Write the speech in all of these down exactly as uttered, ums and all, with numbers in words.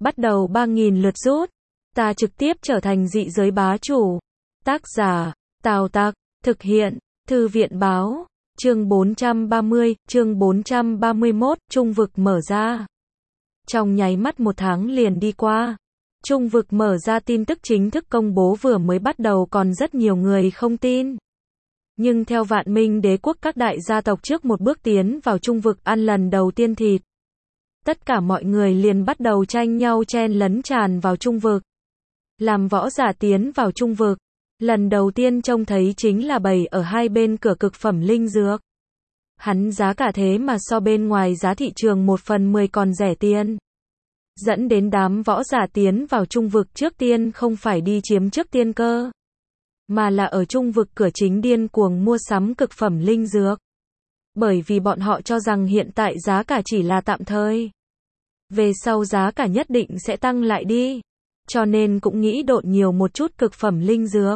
bắt đầu ba nghìn lượt rút. Ta trực tiếp trở thành dị giới bá chủ. Tác giả, Tào Tặc, thực hiện, Thư viện báo, chương bốn trăm ba mươi, chương bốn trăm ba mươi mốt, trung vực mở ra. Trong nháy mắt một tháng liền đi qua. Trung vực mở ra tin tức chính thức công bố vừa mới bắt đầu còn rất nhiều người không tin. Nhưng theo Vạn Minh Đế quốc các đại gia tộc trước một bước tiến vào trung vực ăn lần đầu tiên thịt. Tất cả mọi người liền bắt đầu tranh nhau chen lấn tràn vào trung vực. Làm võ giả tiến vào trung vực. Lần đầu tiên trông thấy chính là bày ở hai bên cửa cực phẩm linh dược. Hắn giá cả thế mà so bên ngoài giá thị trường một phần mười còn rẻ tiền. Dẫn đến đám võ giả tiến vào trung vực trước tiên không phải đi chiếm trước tiên cơ. Mà là ở trung vực cửa chính điên cuồng mua sắm cực phẩm linh dược. Bởi vì bọn họ cho rằng hiện tại giá cả chỉ là tạm thời. Về sau giá cả nhất định sẽ tăng lại đi. Cho nên cũng nghĩ độn nhiều một chút cực phẩm linh dược.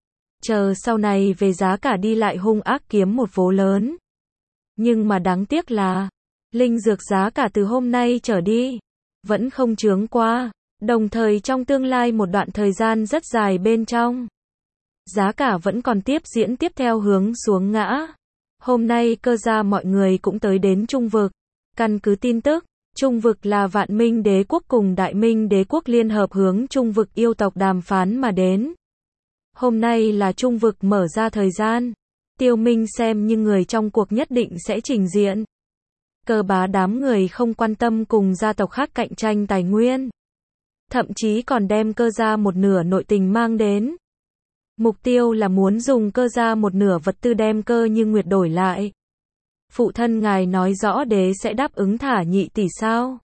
Chờ sau này về giá cả đi lại hung ác kiếm một vố lớn. Nhưng mà đáng tiếc là, linh dược giá cả từ hôm nay trở đi, vẫn không chướng qua. Đồng thời trong tương lai một đoạn thời gian rất dài bên trong, giá cả vẫn còn tiếp diễn tiếp theo hướng xuống ngã. Hôm nay cơ gia mọi người cũng tới đến trung vực. Căn cứ tin tức, trung vực là Vạn Minh Đế quốc cùng Đại Minh Đế quốc liên hợp hướng trung vực yêu tộc đàm phán mà đến. Hôm nay là trung vực mở ra thời gian. Tiêu Minh xem như người trong cuộc nhất định sẽ trình diện. Cơ bá đám người không quan tâm cùng gia tộc khác cạnh tranh tài nguyên. Thậm chí còn đem cơ gia một nửa nội tình mang đến. Mục tiêu là muốn dùng cơ gia một nửa vật tư đem Cơ Như Nguyệt đổi lại. Phụ thân ngài nói rõ đế sẽ đáp ứng thả nhị tỷ sao?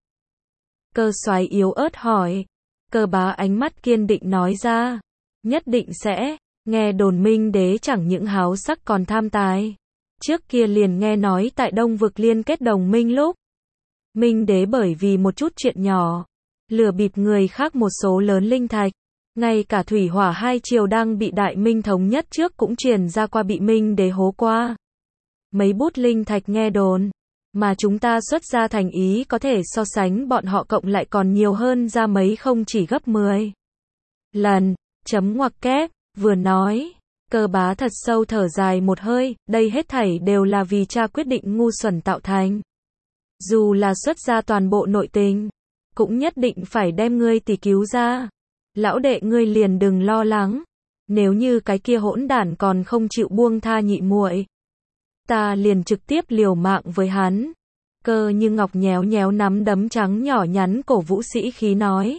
Cơ Soái yếu ớt hỏi. Cơ bá ánh mắt kiên định nói ra. Nhất định sẽ. Nghe đồn Minh Đế chẳng những háo sắc còn tham tài. Trước kia liền nghe nói tại Đông vực liên kết đồng minh lúc. Minh Đế bởi vì một chút chuyện nhỏ, lừa bịp người khác một số lớn linh thạch. Ngay cả thủy hỏa hai triều đang bị Đại Minh thống nhất trước cũng truyền ra qua bị Minh Đế hố qua. Mấy bút linh thạch nghe đồn, mà chúng ta xuất ra thành ý có thể so sánh bọn họ cộng lại còn nhiều hơn ra mấy không chỉ gấp mười lần. Chấm ngoặc kép, vừa nói, Cơ bá thật sâu thở dài một hơi, đây hết thảy đều là vì cha quyết định ngu xuẩn tạo thành. Dù là xuất ra toàn bộ nội tình, cũng nhất định phải đem ngươi tỷ cứu ra. Lão đệ ngươi liền đừng lo lắng, nếu như cái kia hỗn đản còn không chịu buông tha nhị muội, ta liền trực tiếp liều mạng với hắn. Cơ Như Ngọc nhéo nhéo nắm đấm trắng nhỏ nhắn cổ vũ sĩ khí nói.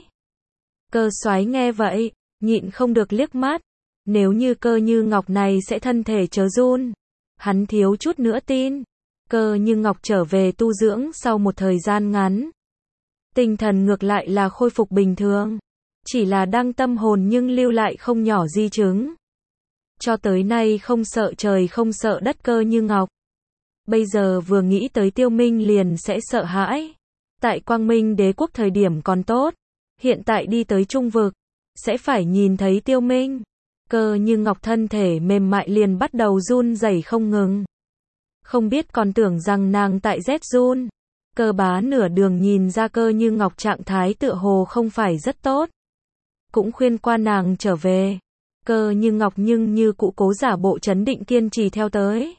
Cơ Soái nghe vậy, nhịn không được liếc mắt. Nếu như Cơ Như Ngọc này sẽ thân thể chớ run, hắn thiếu chút nữa tin. Cơ Như Ngọc trở về tu dưỡng sau một thời gian ngắn, tinh thần ngược lại là khôi phục bình thường, chỉ là đang tâm hồn nhưng lưu lại không nhỏ di chứng. Cho tới nay không sợ trời không sợ đất Cơ Như Ngọc, bây giờ vừa nghĩ tới Tiêu Minh liền sẽ sợ hãi. Tại Quang Minh Đế quốc thời điểm còn tốt, hiện tại đi tới trung vực, sẽ phải nhìn thấy Tiêu Minh. Cơ Như Ngọc thân thể mềm mại liền bắt đầu run rẩy không ngừng. Không biết còn tưởng rằng nàng tại rét run. Cơ bá nửa đường nhìn ra Cơ Như Ngọc trạng thái tựa hồ không phải rất tốt, cũng khuyên qua nàng trở về. Cơ Như Ngọc nhưng như cũ cố giả bộ trấn định kiên trì theo tới.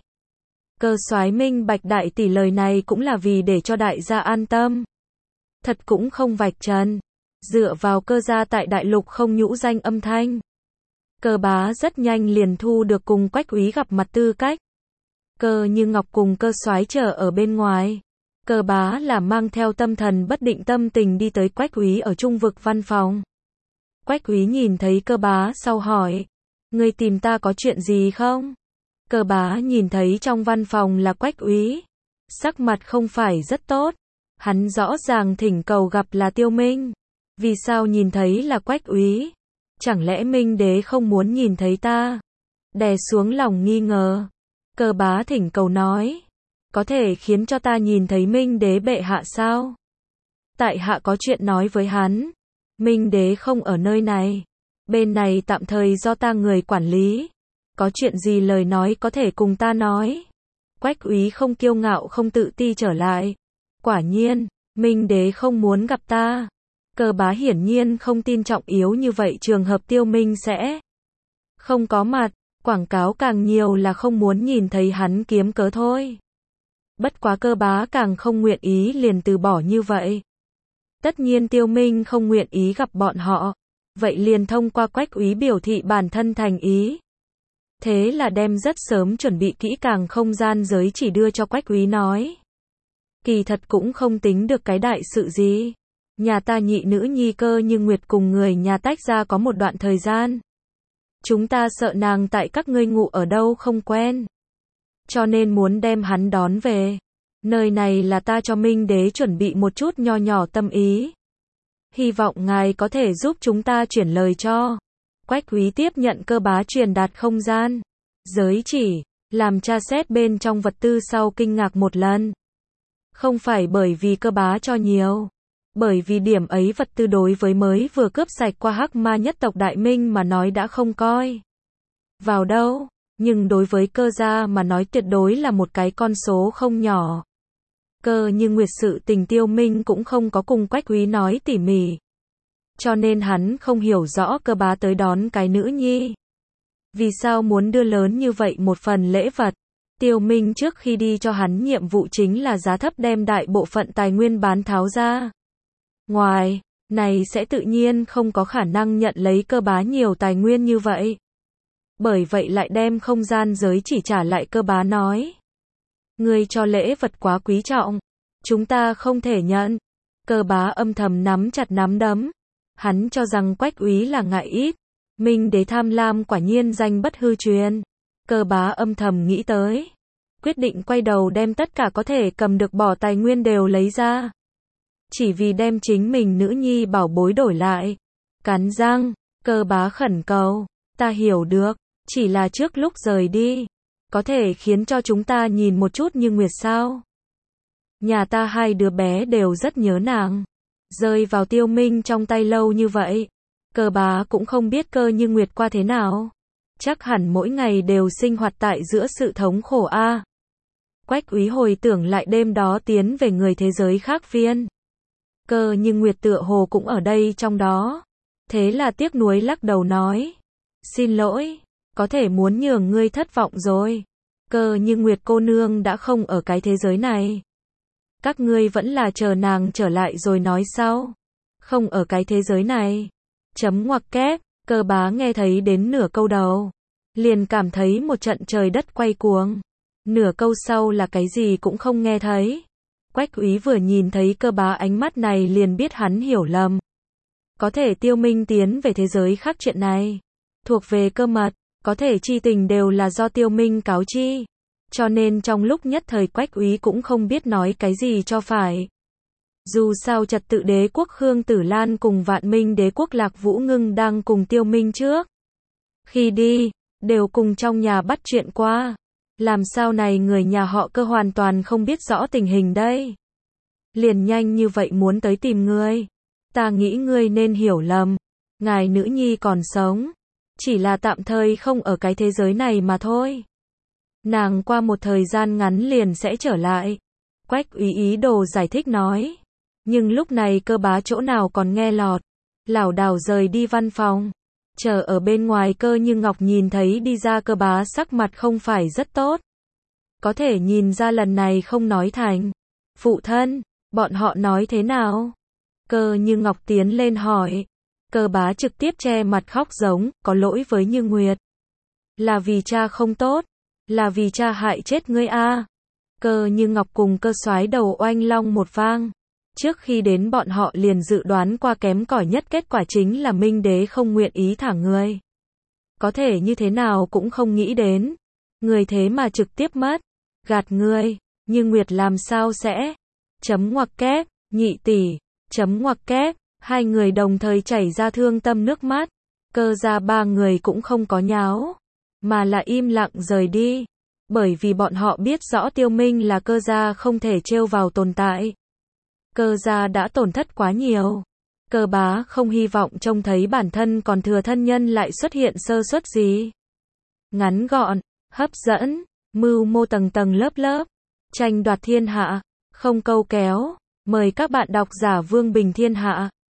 Cơ Soái minh bạch đại tỷ lời này cũng là vì để cho đại gia an tâm. Thật cũng không vạch trần. Dựa vào Cơ gia tại đại lục không nhũ danh âm thanh, Cơ bá rất nhanh liền thu được cùng Quách Úy gặp mặt tư cách. Cơ Như Ngọc cùng Cơ Soái chờ ở bên ngoài. Cơ bá là mang theo tâm thần bất định tâm tình đi tới Quách Úy ở trung vực văn phòng. Quách Úy nhìn thấy Cơ bá sau hỏi, ngươi tìm ta có chuyện gì không? Cơ bá nhìn thấy trong văn phòng là Quách Úy, sắc mặt không phải rất tốt. Hắn rõ ràng thỉnh cầu gặp là Tiêu Minh, vì sao nhìn thấy là Quách Úy? Chẳng lẽ Minh Đế không muốn nhìn thấy ta? Đè xuống lòng nghi ngờ, Cơ bá thỉnh cầu nói, có thể khiến cho ta nhìn thấy Minh Đế bệ hạ sao? Tại hạ có chuyện nói với hắn. Minh Đế không ở nơi này, bên này tạm thời do ta người quản lý. Có chuyện gì lời nói có thể cùng ta nói. Quách Úy không kiêu ngạo không tự ti trở lại. Quả nhiên, Minh Đế không muốn gặp ta. Cơ bá hiển nhiên không tin trọng yếu như vậy trường hợp Tiêu Minh sẽ không có mặt, quảng cáo càng nhiều là không muốn nhìn thấy hắn kiếm cớ thôi. Bất quá cơ bá càng không nguyện ý liền từ bỏ như vậy. Tất nhiên Tiêu Minh không nguyện ý gặp bọn họ, vậy liền thông qua Quách Úy biểu thị bản thân thành ý. Thế là đem rất sớm chuẩn bị kỹ càng không gian giới chỉ đưa cho Quách Úy nói. Kỳ thật cũng không tính được cái đại sự gì. Nhà ta nhị nữ nhi Cơ Như Nguyệt cùng người nhà tách ra có một đoạn thời gian. Chúng ta sợ nàng tại các ngươi ngụ ở đâu không quen. Cho nên muốn đem hắn đón về. Nơi này là ta cho Minh Đế chuẩn bị một chút nho nhỏ tâm ý. Hy vọng ngài có thể giúp chúng ta chuyển lời cho. Quách Úy tiếp nhận Cơ bá truyền đạt không gian giới chỉ, làm tra xét bên trong vật tư sau kinh ngạc một lần. Không phải bởi vì Cơ bá cho nhiều, bởi vì điểm ấy vật tư đối với mới vừa cướp sạch qua Hắc Ma nhất tộc Đại Minh mà nói đã không coi vào đâu, nhưng đối với Cơ gia mà nói tuyệt đối là một cái con số không nhỏ. Cơ Như Nguyệt sự tình Tiêu Minh cũng không có cùng Quách Úy nói tỉ mỉ. Cho nên hắn không hiểu rõ Cơ bá tới đón cái nữ nhi. Vì sao muốn đưa lớn như vậy một phần lễ vật. Tiêu Minh trước khi đi cho hắn nhiệm vụ chính là giá thấp đem đại bộ phận tài nguyên bán tháo ra. Ngoài này sẽ tự nhiên không có khả năng nhận lấy Cơ bá nhiều tài nguyên như vậy. Bởi vậy lại đem không gian giới chỉ trả lại Cơ bá nói. Ngươi cho lễ vật quá quý trọng. Chúng ta không thể nhận. Cơ bá âm thầm nắm chặt nắm đấm. Hắn cho rằng Quách Úy là ngại ít. Minh Đế tham lam quả nhiên danh bất hư truyền. Cơ bá âm thầm nghĩ tới. Quyết định quay đầu đem tất cả có thể cầm được bỏ tài nguyên đều lấy ra. Chỉ vì đem chính mình nữ nhi bảo bối đổi lại. Cắn răng, Cơ bá khẩn cầu. Ta hiểu được, chỉ là trước lúc rời đi. Có thể khiến cho chúng ta nhìn một chút Như Nguyệt sao? Nhà ta hai đứa bé đều rất nhớ nàng. Rơi vào Tiêu Minh trong tay lâu như vậy. Cơ bá cũng không biết Cơ Như Nguyệt qua thế nào. Chắc hẳn mỗi ngày đều sinh hoạt tại giữa sự thống khổ a. À. Quách Úy hồi tưởng lại đêm đó tiến về người thế giới khác viên. Cơ Như Nguyệt tựa hồ cũng ở đây trong đó. Thế là tiếc nuối lắc đầu nói. Xin lỗi, có thể muốn nhường ngươi thất vọng rồi. Cơ Như Nguyệt cô nương đã không ở cái thế giới này. Các ngươi vẫn là chờ nàng trở lại rồi nói sau. Không ở cái thế giới này. Chấm ngoặc kép, Cơ bá nghe thấy đến nửa câu đầu. Liền cảm thấy một trận trời đất quay cuồng. Nửa câu sau là cái gì cũng không nghe thấy. Quách Úy vừa nhìn thấy Cơ bá ánh mắt này liền biết hắn hiểu lầm. Có thể Tiêu Minh tiến về thế giới khác chuyện này. Thuộc về cơ mật, có thể chi tình đều là do Tiêu Minh cáo chi. Cho nên trong lúc nhất thời Quách Úy cũng không biết nói cái gì cho phải. Dù sao trật tự đế quốc Khương Tử Lan cùng Vạn Minh đế quốc Lạc Vũ Ngưng đang cùng Tiêu Minh trước. Khi đi, đều cùng trong nhà bắt chuyện qua. Làm sao này người nhà họ Cơ hoàn toàn không biết rõ tình hình đây. Liền nhanh như vậy muốn tới tìm ngươi. Ta nghĩ ngươi nên hiểu lầm. Ngài nữ nhi còn sống. Chỉ là tạm thời không ở cái thế giới này mà thôi. Nàng qua một thời gian ngắn liền sẽ trở lại. Quách Úy ý đồ giải thích nói. Nhưng lúc này Cơ bá chỗ nào còn nghe lọt. Lảo đảo rời đi văn phòng. Chờ ở bên ngoài Cơ Như Ngọc nhìn thấy đi ra Cơ bá sắc mặt không phải rất tốt. Có thể nhìn ra lần này không nói thành. Phụ thân, bọn họ nói thế nào? Cơ Như Ngọc tiến lên hỏi. Cơ bá trực tiếp che mặt khóc giống, có lỗi với Như Nguyệt. Là vì cha không tốt. Là vì cha hại chết ngươi a. À. Cơ Như Ngọc cùng Cơ soái đầu oanh long một vang. Trước khi đến bọn họ liền dự đoán qua kém cỏi nhất kết quả chính là Minh Đế không nguyện ý thả người. Có thể như thế nào cũng không nghĩ đến. Người thế mà trực tiếp mất. Gạt ngươi. Như Nguyệt làm sao sẽ. Chấm ngoặc kép. Nhị tỷ. Chấm ngoặc kép. Hai người đồng thời chảy ra thương tâm nước mắt. Cơ gia ba người cũng không có nháo. Mà là im lặng rời đi. Bởi vì bọn họ biết rõ Tiêu Minh là Cơ gia không thể trêu vào tồn tại. Cơ gia đã tổn thất quá nhiều. Cơ bá không hy vọng trông thấy bản thân còn thừa thân nhân lại xuất hiện sơ suất gì. Ngắn gọn, hấp dẫn, mưu mô tầng tầng lớp lớp. Tranh đoạt thiên hạ, không câu kéo. Mời các bạn đọc giả Vương Bình Thiên Hạ.